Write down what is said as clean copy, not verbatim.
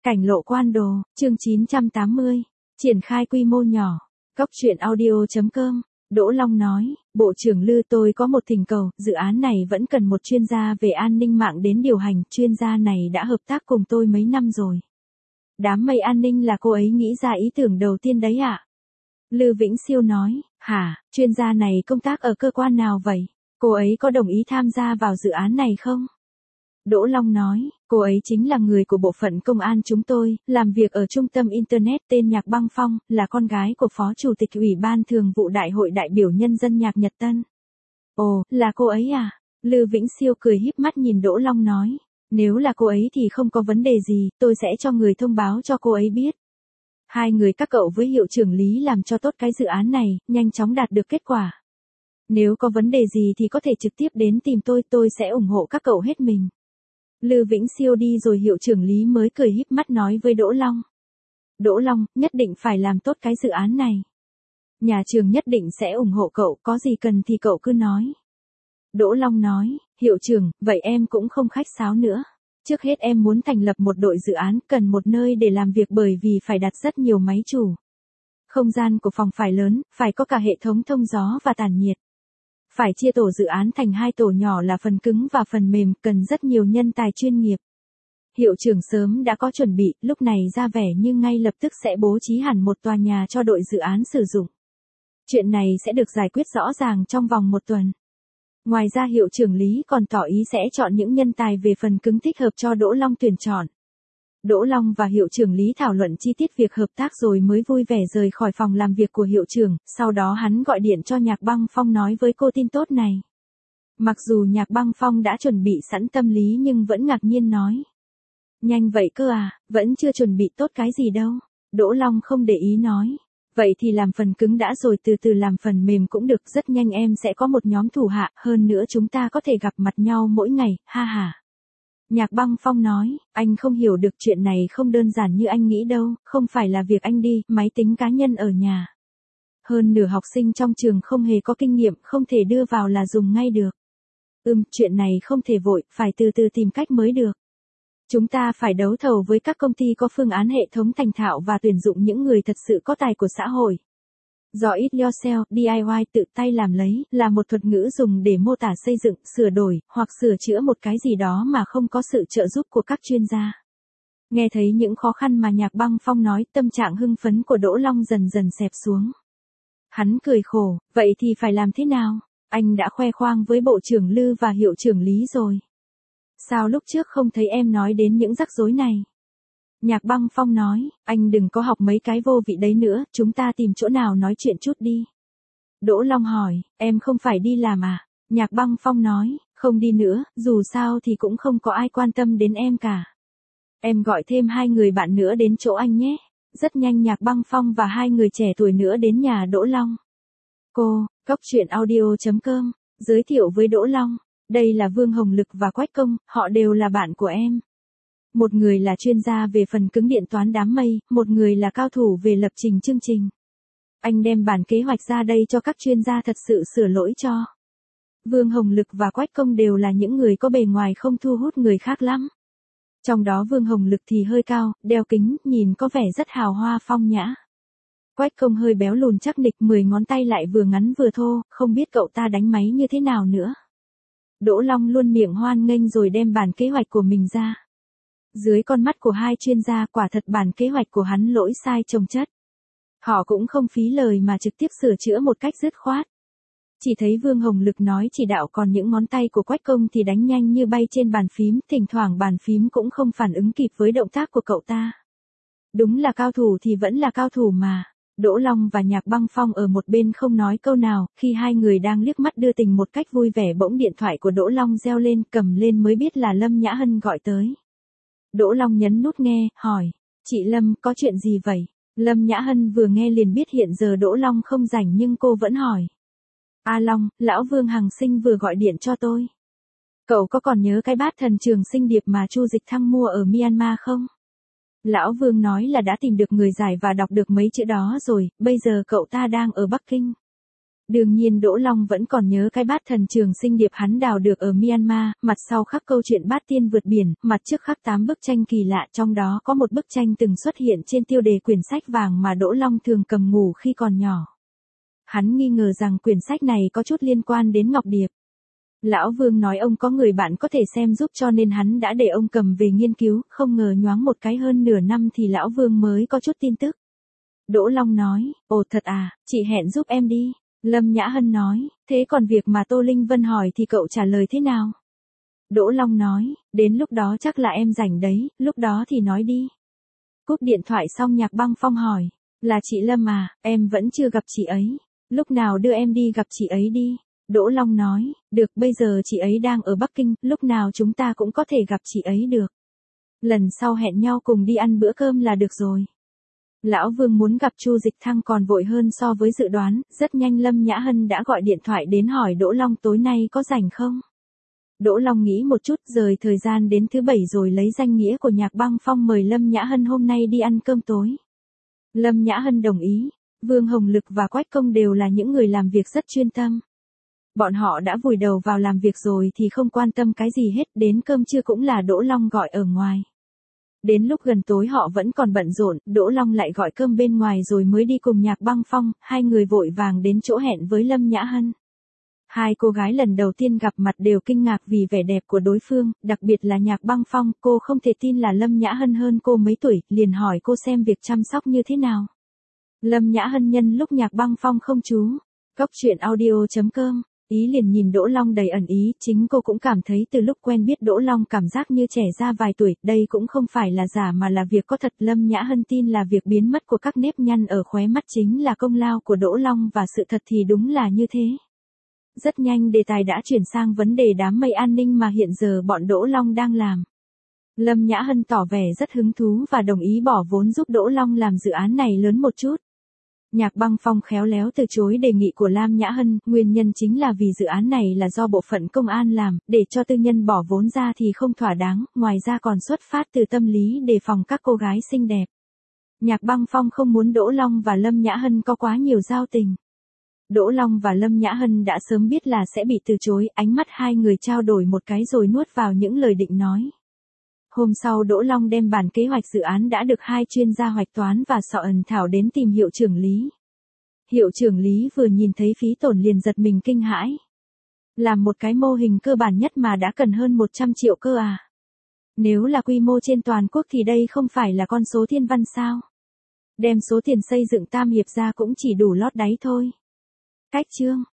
Cảnh lộ quan đồ, chương 980, triển khai quy mô nhỏ. Cóc truyện audio.com, Đỗ Long nói, Bộ trưởng Lư tôi có một thỉnh cầu, dự án này vẫn cần một chuyên gia về an ninh mạng đến điều hành, chuyên gia này đã hợp tác cùng tôi mấy năm rồi. Đám mây an ninh là cô ấy nghĩ ra ý tưởng đầu tiên đấy ạ? Lư Vĩnh Siêu nói, hả, chuyên gia này công tác ở cơ quan nào vậy? Cô ấy có đồng ý tham gia vào dự án này không? Đỗ Long nói, cô ấy chính là người của bộ phận công an chúng tôi, làm việc ở trung tâm Internet tên Nhạc Băng Phong, là con gái của Phó Chủ tịch Ủy ban Thường vụ Đại hội đại biểu Nhân dân Nhạc Nhật Tân. Ồ, là cô ấy à? Lư Vĩnh Siêu cười híp mắt nhìn Đỗ Long nói, nếu là cô ấy thì không có vấn đề gì, tôi sẽ cho người thông báo cho cô ấy biết. Hai người các cậu với hiệu trưởng Lý làm cho tốt cái dự án này, nhanh chóng đạt được kết quả. Nếu có vấn đề gì thì có thể trực tiếp đến tìm tôi sẽ ủng hộ các cậu hết mình. Lư Vĩnh Siêu đi rồi hiệu trưởng Lý mới cười híp mắt nói với Đỗ Long. Đỗ Long, nhất định phải làm tốt cái dự án này. Nhà trường nhất định sẽ ủng hộ cậu, có gì cần thì cậu cứ nói. Đỗ Long nói, hiệu trưởng, vậy em cũng không khách sáo nữa. Trước hết em muốn thành lập một đội dự án, cần một nơi để làm việc bởi vì phải đặt rất nhiều máy chủ. Không gian của phòng phải lớn, phải có cả hệ thống thông gió và tản nhiệt. Phải chia tổ dự án thành hai tổ nhỏ là phần cứng và phần mềm, cần rất nhiều nhân tài chuyên nghiệp. Hiệu trưởng sớm đã có chuẩn bị, lúc này ra vẻ như ngay lập tức sẽ bố trí hẳn một tòa nhà cho đội dự án sử dụng. Chuyện này sẽ được giải quyết rõ ràng trong vòng 1 tuần. Ngoài ra hiệu trưởng Lý còn tỏ ý sẽ chọn những nhân tài về phần cứng thích hợp cho Đỗ Long tuyển chọn. Đỗ Long và hiệu trưởng Lý thảo luận chi tiết việc hợp tác rồi mới vui vẻ rời khỏi phòng làm việc của hiệu trưởng, sau đó hắn gọi điện cho Nhạc Băng Phong nói với cô tin tốt này. Mặc dù Nhạc Băng Phong đã chuẩn bị sẵn tâm lý nhưng vẫn ngạc nhiên nói. Nhanh vậy cơ à, vẫn chưa chuẩn bị tốt cái gì đâu. Đỗ Long không để ý nói. Vậy thì làm phần cứng đã rồi từ từ làm phần mềm cũng được, rất nhanh em sẽ có một nhóm thủ hạ, hơn nữa chúng ta có thể gặp mặt nhau mỗi ngày, ha ha. Nhạc Băng Phong nói, anh không hiểu được chuyện này không đơn giản như anh nghĩ đâu, không phải là việc anh đi, máy tính cá nhân ở nhà. Hơn nửa học sinh trong trường không hề có kinh nghiệm, không thể đưa vào là dùng ngay được. Chuyện này không thể vội, phải từ từ tìm cách mới được. Chúng ta phải đấu thầu với các công ty có phương án hệ thống thành thạo và tuyển dụng những người thật sự có tài của xã hội. Do it yourself, DIY tự tay làm lấy, là một thuật ngữ dùng để mô tả xây dựng, sửa đổi, hoặc sửa chữa một cái gì đó mà không có sự trợ giúp của các chuyên gia. Nghe thấy những khó khăn mà Nhạc Băng Phong nói, tâm trạng hưng phấn của Đỗ Long dần dần xẹp xuống. Hắn cười khổ, vậy thì phải làm thế nào? Anh đã khoe khoang với Bộ trưởng Lư và hiệu trưởng Lý rồi. Sao lúc trước không thấy em nói đến những rắc rối này? Nhạc Băng Phong nói, anh đừng có học mấy cái vô vị đấy nữa, chúng ta tìm chỗ nào nói chuyện chút đi. Đỗ Long hỏi, em không phải đi làm à? Nhạc Băng Phong nói, không đi nữa, dù sao thì cũng không có ai quan tâm đến em cả. Em gọi thêm 2 người bạn nữa đến chỗ anh nhé. Rất nhanh Nhạc Băng Phong và 2 người trẻ tuổi nữa đến nhà Đỗ Long. Cóc truyện audio.com, giới thiệu với Đỗ Long, đây là Vương Hồng Lực và Quách Công, họ đều là bạn của em. Một người là chuyên gia về phần cứng điện toán đám mây, một người là cao thủ về lập trình chương trình. Anh đem bản kế hoạch ra đây cho các chuyên gia thật sự sửa lỗi cho. Vương Hồng Lực và Quách Công đều là những người có bề ngoài không thu hút người khác lắm. Trong đó Vương Hồng Lực thì hơi cao, đeo kính, nhìn có vẻ rất hào hoa phong nhã. Quách Công hơi béo lùn chắc nịch, 10 ngón tay lại vừa ngắn vừa thô, không biết cậu ta đánh máy như thế nào nữa. Đỗ Long luôn miệng hoan nghênh rồi đem bản kế hoạch của mình ra. Dưới con mắt của hai chuyên gia, quả thật bản kế hoạch của hắn lỗi sai chồng chất. Họ cũng không phí lời mà trực tiếp sửa chữa một cách dứt khoát. Chỉ thấy Vương Hồng Lực nói chỉ đạo, còn những ngón tay của Quách Công thì đánh nhanh như bay trên bàn phím, thỉnh thoảng bàn phím cũng không phản ứng kịp với động tác của cậu ta. Đúng là cao thủ thì vẫn là cao thủ mà. Đỗ Long và Nhạc Băng Phong ở một bên không nói câu nào, khi hai người đang liếc mắt đưa tình một cách vui vẻ bỗng điện thoại của Đỗ Long reo lên, cầm lên mới biết là Lâm Nhã Hân gọi tới. Đỗ Long nhấn nút nghe, hỏi, chị Lâm, có chuyện gì vậy? Lâm Nhã Hân vừa nghe liền biết hiện giờ Đỗ Long không rảnh nhưng cô vẫn hỏi. A Long, lão Vương Hằng Sinh vừa gọi điện cho tôi. Cậu có còn nhớ cái bát thần trường sinh điệp mà Chu Dịch Thăng mua ở Myanmar không? Lão Vương nói là đã tìm được người giải và đọc được mấy chữ đó rồi, bây giờ cậu ta đang ở Bắc Kinh. Đương nhiên Đỗ Long vẫn còn nhớ cái bát thần trường sinh điệp hắn đào được ở Myanmar, mặt sau khắc câu chuyện bát tiên vượt biển, mặt trước khắc 8 bức tranh kỳ lạ, trong đó có một bức tranh từng xuất hiện trên tiêu đề quyển sách vàng mà Đỗ Long thường cầm ngủ khi còn nhỏ. Hắn nghi ngờ rằng quyển sách này có chút liên quan đến Ngọc Điệp. Lão Vương nói ông có người bạn có thể xem giúp cho nên hắn đã để ông cầm về nghiên cứu, không ngờ nhoáng một cái hơn nửa năm thì Lão Vương mới có chút tin tức. Đỗ Long nói, ồ thật à, chị hẹn giúp em đi. Lâm Nhã Hân nói, thế còn việc mà Tô Linh Vân hỏi thì cậu trả lời thế nào? Đỗ Long nói, đến lúc đó chắc là em rảnh đấy, lúc đó thì nói đi. Cúp điện thoại xong Nhạc Băng Phong hỏi, là chị Lâm à, em vẫn chưa gặp chị ấy. Lúc nào đưa em đi gặp chị ấy đi. Đỗ Long nói, được bây giờ chị ấy đang ở Bắc Kinh, lúc nào chúng ta cũng có thể gặp chị ấy được. Lần sau hẹn nhau cùng đi ăn bữa cơm là được rồi. Lão Vương muốn gặp Chu Dịch Thăng còn vội hơn so với dự đoán, rất nhanh Lâm Nhã Hân đã gọi điện thoại đến hỏi Đỗ Long tối nay có rảnh không? Đỗ Long nghĩ một chút rời thời gian đến thứ 7 rồi lấy danh nghĩa của Nhạc Băng Phong mời Lâm Nhã Hân hôm nay đi ăn cơm tối. Lâm Nhã Hân đồng ý, Vương Hồng Lực và Quách Công đều là những người làm việc rất chuyên tâm. Bọn họ đã vùi đầu vào làm việc rồi thì không quan tâm cái gì hết, đến cơm trưa cũng là Đỗ Long gọi ở ngoài. Đến lúc gần tối họ vẫn còn bận rộn, Đỗ Long lại gọi cơm bên ngoài rồi mới đi cùng Nhạc Băng Phong, hai người vội vàng đến chỗ hẹn với Lâm Nhã Hân. Hai cô gái lần đầu tiên gặp mặt đều kinh ngạc vì vẻ đẹp của đối phương, đặc biệt là Nhạc Băng Phong, cô không thể tin là Lâm Nhã Hân hơn cô mấy tuổi, liền hỏi cô xem việc chăm sóc như thế nào. Lâm Nhã Hân nhân lúc Nhạc Băng Phong không chú. Cốc truyện audio.com Ý liền nhìn Đỗ Long đầy ẩn ý, chính cô cũng cảm thấy từ lúc quen biết Đỗ Long cảm giác như trẻ ra vài tuổi, đây cũng không phải là giả mà là việc có thật. Lâm Nhã Hân tin là việc biến mất của các nếp nhăn ở khóe mắt chính là công lao của Đỗ Long và sự thật thì đúng là như thế. Rất nhanh đề tài đã chuyển sang vấn đề đám mây an ninh mà hiện giờ bọn Đỗ Long đang làm. Lâm Nhã Hân tỏ vẻ rất hứng thú và đồng ý bỏ vốn giúp Đỗ Long làm dự án này lớn một chút. Nhạc Băng Phong khéo léo từ chối đề nghị của Lam Nhã Hân, nguyên nhân chính là vì dự án này là do bộ phận công an làm, để cho tư nhân bỏ vốn ra thì không thỏa đáng, ngoài ra còn xuất phát từ tâm lý đề phòng các cô gái xinh đẹp. Nhạc Băng Phong không muốn Đỗ Long và Lâm Nhã Hân có quá nhiều giao tình. Đỗ Long và Lâm Nhã Hân đã sớm biết là sẽ bị từ chối, ánh mắt hai người trao đổi một cái rồi nuốt vào những lời định nói. Hôm sau Đỗ Long đem bản kế hoạch dự án đã được hai chuyên gia hoạch toán và sọ ẩn thảo đến tìm hiệu trưởng Lý. Hiệu trưởng Lý vừa nhìn thấy phí tổn liền giật mình kinh hãi. Làm một cái mô hình cơ bản nhất mà đã cần hơn 100 triệu cơ à? Nếu là quy mô trên toàn quốc thì đây không phải là con số thiên văn sao? Đem số tiền xây dựng Tam Hiệp ra cũng chỉ đủ lót đáy thôi. Cách chương